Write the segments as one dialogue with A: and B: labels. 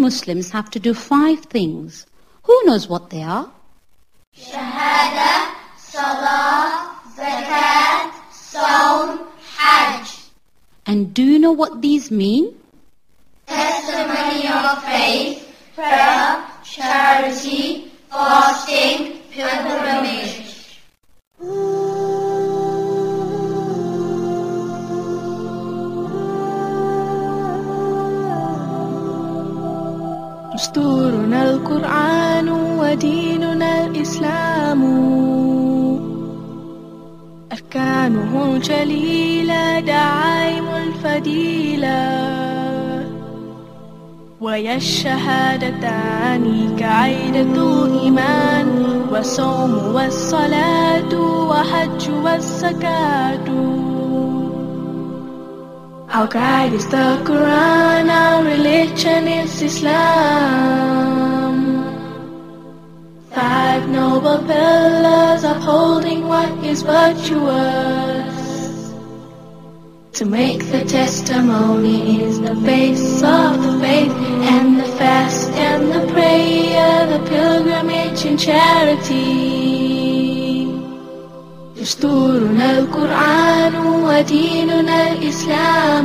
A: Muslims have to do 5 things. Who knows what they are?
B: Shahada, Salah, Zakat, Sawm, Hajj.
A: And do you know what these mean?
B: Testimony of faith, prayer, charity, fasting, pilgrimage.
C: دستورنا القرآن وديننا الإسلام أركانه الجليلة دعائم الفضيلة ويا الشهادتان كعيدة إيمان والصوم والصلاة وحج والزكاة. Our guide is the Quran, our religion is Islam. 5 noble pillars upholding what is virtuous. To make the testimony is the base of the faith, and the fast and the prayer, the pilgrimage and charity. دستورنا القرآن وديننا الإسلام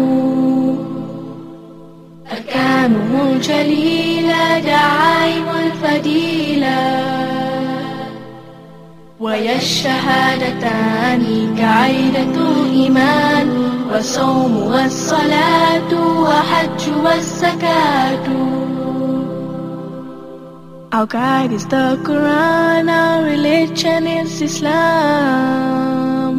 C: أركانه الجليلة دعائم الفضيلة ويا الشهادتان كعيدة إيمان والصوم والصلاة وحج والزكاة. Our guide is the Quran, our religion is Islam.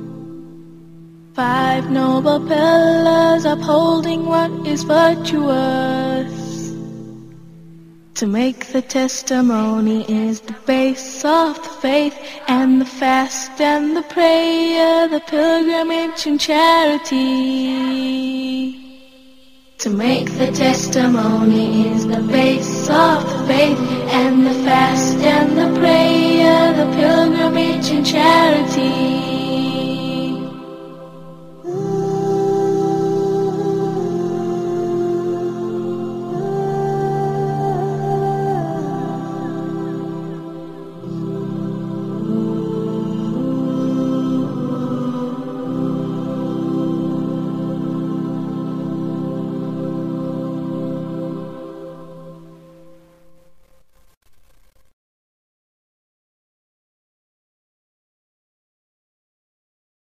C: 5 noble pillars upholding what is virtuous. To make the testimony is the base of the faith, and the fast and the prayer, the pilgrimage and charity. To make the testimony is the base of the faith, and the fast and the prayer, the pilgrimage and charity.